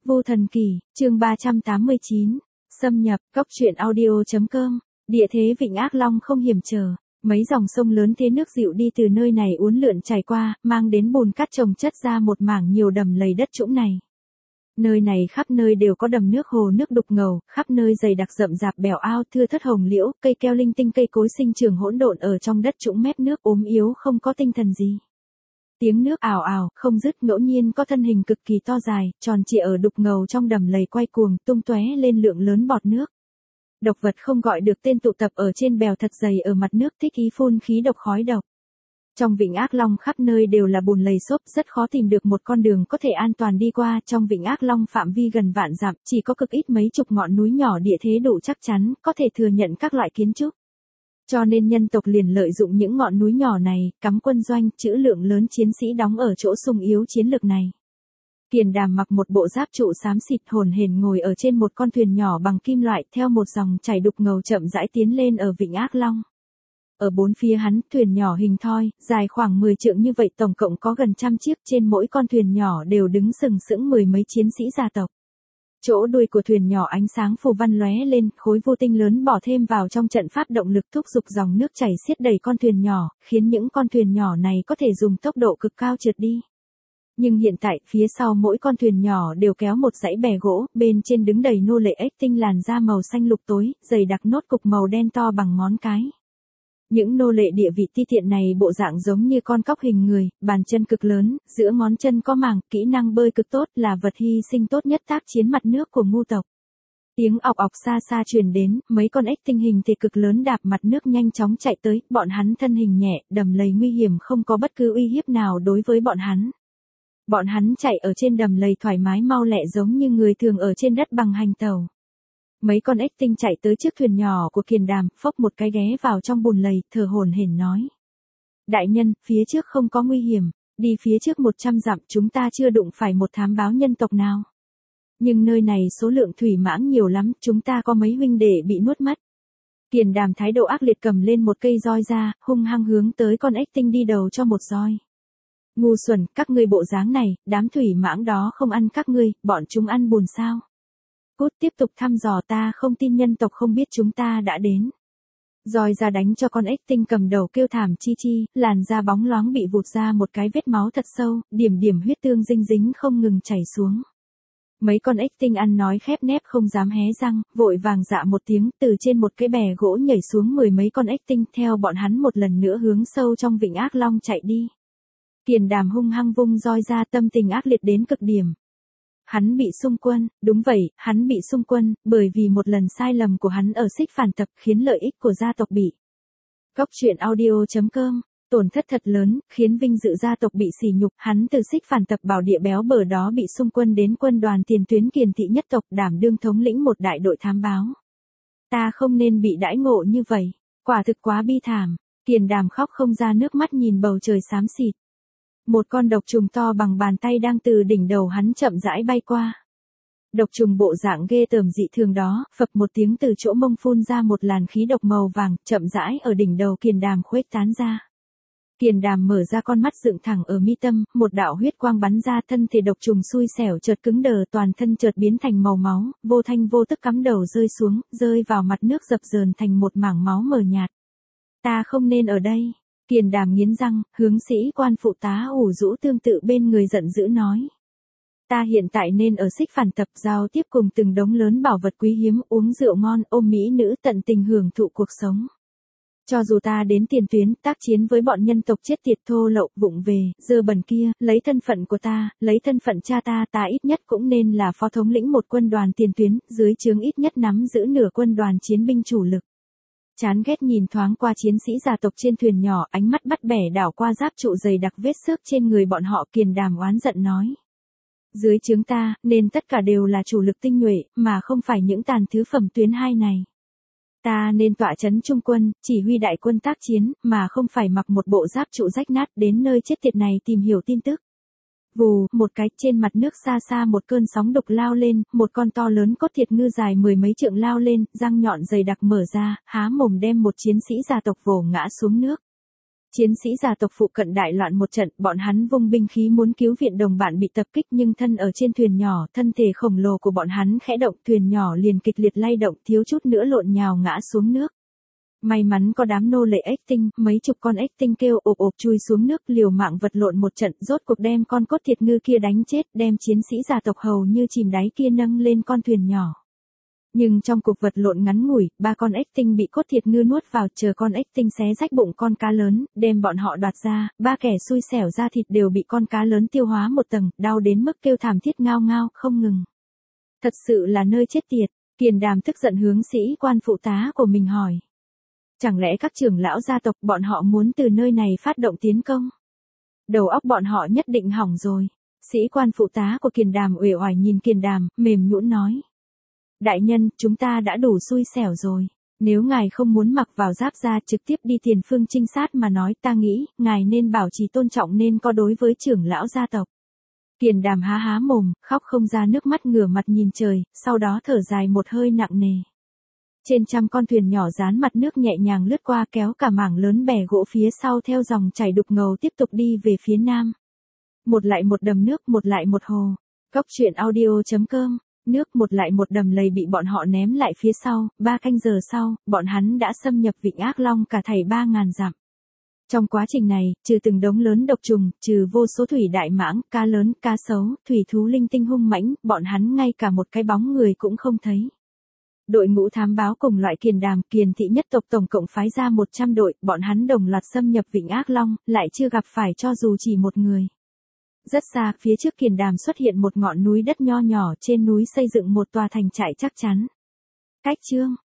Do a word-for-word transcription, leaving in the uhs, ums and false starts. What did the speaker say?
Vô Thần Kỷ, chương ba trăm tám mươi chín, xâm nhập, cốc truyện audio chấm com, địa thế Vịnh Ác Long không hiểm trở, mấy dòng sông lớn thế nước dịu đi từ nơi này uốn lượn chảy qua, mang đến bùn cát trồng chất ra một mảng nhiều đầm lầy đất trũng này. Nơi này khắp nơi đều có đầm nước hồ nước đục ngầu, khắp nơi dày đặc rậm rạp bèo ao thưa thớt hồng liễu, cây keo linh tinh cây cối sinh trường hỗn độn ở trong đất trũng mép nước ốm yếu không có tinh thần gì. Tiếng nước ào ào, không dứt, ngẫu nhiên có thân hình cực kỳ to dài, tròn trịa ở đục ngầu trong đầm lầy quay cuồng, tung tóe lên lượng lớn bọt nước. Độc vật không gọi được tên tụ tập ở trên bèo thật dày ở mặt nước thích ý phun khí độc khói độc. Trong Vịnh Ác Long khắp nơi đều là bùn lầy xốp, rất khó tìm được một con đường có thể an toàn đi qua. Trong Vịnh Ác Long phạm vi gần vạn dặm, chỉ có cực ít mấy chục ngọn núi nhỏ địa thế đủ chắc chắn, có thể thừa nhận các loại kiến trúc. Cho nên nhân tộc liền lợi dụng những ngọn núi nhỏ này, cắm quân doanh, trữ lượng lớn chiến sĩ đóng ở chỗ sung yếu chiến lược này. Kiền Đàm mặc một bộ giáp trụ xám xịt hồn hển ngồi ở trên một con thuyền nhỏ bằng kim loại theo một dòng chảy đục ngầu chậm rãi tiến lên ở Vịnh Ác Long. Ở bốn phía hắn, thuyền nhỏ hình thoi, dài khoảng mười trượng như vậy tổng cộng có gần trăm chiếc, trên mỗi con thuyền nhỏ đều đứng sừng sững mười mấy chiến sĩ gia tộc. Chỗ đuôi của thuyền nhỏ ánh sáng phù văn lóe lên, khối vô tinh lớn bỏ thêm vào trong trận pháp động lực thúc giục dòng nước chảy xiết đầy con thuyền nhỏ, khiến những con thuyền nhỏ này có thể dùng tốc độ cực cao trượt đi. Nhưng hiện tại, phía sau mỗi con thuyền nhỏ đều kéo một dãy bè gỗ, bên trên đứng đầy nô lệ ếch tinh làn da màu xanh lục tối, dày đặc nốt cục màu đen to bằng ngón cái. Những nô lệ địa vị ti tiện này bộ dạng giống như con cóc hình người, bàn chân cực lớn, giữa ngón chân có màng, kỹ năng bơi cực tốt, là vật hy sinh tốt nhất tác chiến mặt nước của ngu tộc. Tiếng ọc ọc xa xa truyền đến, mấy con ếch tinh hình thể cực lớn đạp mặt nước nhanh chóng chạy tới, bọn hắn thân hình nhẹ, đầm lầy nguy hiểm không có bất cứ uy hiếp nào đối với bọn hắn. Bọn hắn chạy ở trên đầm lầy thoải mái mau lẹ giống như người thường ở trên đất bằng hành tàu. Mấy con ếch tinh chạy tới chiếc thuyền nhỏ của Kiền Đàm, phốc một cái ghé vào trong bùn lầy, thở hổn hển nói. Đại nhân, phía trước không có nguy hiểm, đi phía trước một trăm dặm chúng ta chưa đụng phải một thám báo nhân tộc nào. Nhưng nơi này số lượng thủy mãng nhiều lắm, chúng ta có mấy huynh đệ bị nuốt mất. Kiền Đàm thái độ ác liệt cầm lên một cây roi ra, hung hăng hướng tới con ếch tinh đi đầu cho một roi. Ngu xuẩn, các ngươi bộ dáng này, đám thủy mãng đó không ăn các ngươi, bọn chúng ăn bùn sao? Cút tiếp tục thăm dò, ta không tin nhân tộc không biết chúng ta đã đến. Roi ra đánh cho con ếch tinh cầm đầu kêu thảm chi chi, làn da bóng loáng bị vụt ra một cái vết máu thật sâu, điểm điểm huyết tương dinh dính không ngừng chảy xuống. Mấy con ếch tinh ăn nói khép nép không dám hé răng, vội vàng dạ một tiếng, từ trên một cái bè gỗ nhảy xuống mười mấy con ếch tinh theo bọn hắn một lần nữa hướng sâu trong Vịnh Ác Long chạy đi. Kiền Đàm hung hăng vung roi ra, tâm tình ác liệt đến cực điểm. Hắn bị xung quân, đúng vậy, hắn bị xung quân, bởi vì một lần sai lầm của hắn ở Xích Phản Tập khiến lợi ích của gia tộc bị. Cốc truyện audio chấm com, tổn thất thật lớn, khiến vinh dự gia tộc bị sỉ nhục, hắn từ Xích Phản Tập bảo địa béo bở đó bị xung quân đến quân đoàn tiền tuyến Kiền thị nhất tộc đảm đương thống lĩnh một đại đội thám báo. Ta không nên bị đãi ngộ như vậy, quả thực quá bi thảm. Kiền Đàm khóc không ra nước mắt nhìn bầu trời xám xịt. Một con độc trùng to bằng bàn tay đang từ đỉnh đầu hắn chậm rãi bay qua. Độc trùng bộ dạng ghê tởm dị thường đó, phập một tiếng từ chỗ mông phun ra một làn khí độc màu vàng, chậm rãi ở đỉnh đầu Kiền Đàm khuếch tán ra. Kiền Đàm mở ra con mắt dựng thẳng ở mi tâm, một đạo huyết quang bắn ra, thân thể độc trùng xui xẻo chợt cứng đờ, toàn thân chợt biến thành màu máu, vô thanh vô tức cắm đầu rơi xuống, rơi vào mặt nước dập dờn thành một mảng máu mờ nhạt. Ta không nên ở đây. Kiền Đàm nghiến răng, hướng sĩ quan phụ tá ủ rũ tương tự bên người giận dữ nói. Ta hiện tại nên ở Xích Phản Tập giao tiếp cùng từng đống lớn bảo vật quý hiếm, uống rượu ngon, ôm mỹ nữ, tận tình hưởng thụ cuộc sống. Cho dù ta đến tiền tuyến, tác chiến với bọn nhân tộc chết tiệt thô lậu, vụng về, dơ bẩn kia, lấy thân phận của ta, lấy thân phận cha ta, ta ít nhất cũng nên là phó thống lĩnh một quân đoàn tiền tuyến, dưới trướng ít nhất nắm giữ nửa quân đoàn chiến binh chủ lực. Chán ghét nhìn thoáng qua chiến sĩ gia tộc trên thuyền nhỏ, ánh mắt bắt bẻ đảo qua giáp trụ dày đặc vết xước trên người bọn họ, Kiền Đàm oán giận nói. Dưới trướng ta, nên tất cả đều là chủ lực tinh nhuệ, mà không phải những tàn thứ phẩm tuyến hai này. Ta nên tọa chấn trung quân, chỉ huy đại quân tác chiến, mà không phải mặc một bộ giáp trụ rách nát đến nơi chết tiệt này tìm hiểu tin tức. Vù, một cái, trên mặt nước xa xa một cơn sóng đục lao lên, một con to lớn cốt thiệt ngư dài mười mấy trượng lao lên, răng nhọn dày đặc mở ra, há mồm đem một chiến sĩ gia tộc vồ ngã xuống nước. Chiến sĩ gia tộc phụ cận đại loạn một trận, bọn hắn vung binh khí muốn cứu viện đồng bạn bị tập kích nhưng thân ở trên thuyền nhỏ, thân thể khổng lồ của bọn hắn khẽ động, thuyền nhỏ liền kịch liệt lay động, thiếu chút nữa lộn nhào ngã xuống nước. May mắn có đám nô lệ ếch tinh, mấy chục con ếch tinh kêu ộp ộp chui xuống nước liều mạng vật lộn một trận, rốt cuộc đem con cốt thiệt ngư kia đánh chết, đem chiến sĩ gia tộc hầu như chìm đáy kia nâng lên con thuyền nhỏ. Nhưng trong cuộc vật lộn ngắn ngủi, ba con ếch tinh bị cốt thiệt ngư nuốt vào, chờ con ếch tinh xé rách bụng con cá lớn, đem bọn họ đoạt ra, ba kẻ xui xẻo da thịt đều bị con cá lớn tiêu hóa một tầng, đau đến mức kêu thảm thiết ngao ngao, không ngừng. Thật sự là nơi chết tiệt. Kiền Đàm tức giận hướng sĩ quan phụ tá của mình hỏi. Chẳng lẽ các trưởng lão gia tộc bọn họ muốn từ nơi này phát động tiến công? Đầu óc bọn họ nhất định hỏng rồi. Sĩ quan phụ tá của Kiền Đàm uể oải nhìn Kiền Đàm, mềm nhũn nói. Đại nhân, chúng ta đã đủ xui xẻo rồi. Nếu ngài không muốn mặc vào giáp da trực tiếp đi tiền phương trinh sát mà nói, ta nghĩ, ngài nên bảo trì tôn trọng nên có đối với trưởng lão gia tộc. Kiền Đàm há há mồm, khóc không ra nước mắt, ngửa mặt nhìn trời, sau đó thở dài một hơi nặng nề. Trên trăm con thuyền nhỏ dán mặt nước nhẹ nhàng lướt qua, kéo cả mảng lớn bè gỗ phía sau theo dòng chảy đục ngầu tiếp tục đi về phía nam. Một lại một đầm nước, một lại một hồ. Góc truyện audio chấm com. Nước một lại một đầm lầy bị bọn họ ném lại phía sau, ba canh giờ sau, bọn hắn đã xâm nhập Vịnh Ác Long cả thảy ba ngàn dặm. Trong quá trình này, trừ từng đống lớn độc trùng, trừ vô số thủy đại mãng, cá lớn, cá sấu, thủy thú linh tinh hung mãnh, bọn hắn ngay cả một cái bóng người cũng không thấy. Đội ngũ thám báo cùng loại Kiền Đàm, Kiền thị nhất tộc tổng cộng phái ra một trăm đội, bọn hắn đồng loạt xâm nhập Vịnh Ác Long, lại chưa gặp phải cho dù chỉ một người. Rất xa, phía trước Kiền Đàm xuất hiện một ngọn núi đất nho nhỏ, trên núi xây dựng một tòa thành trại chắc chắn. Cách chương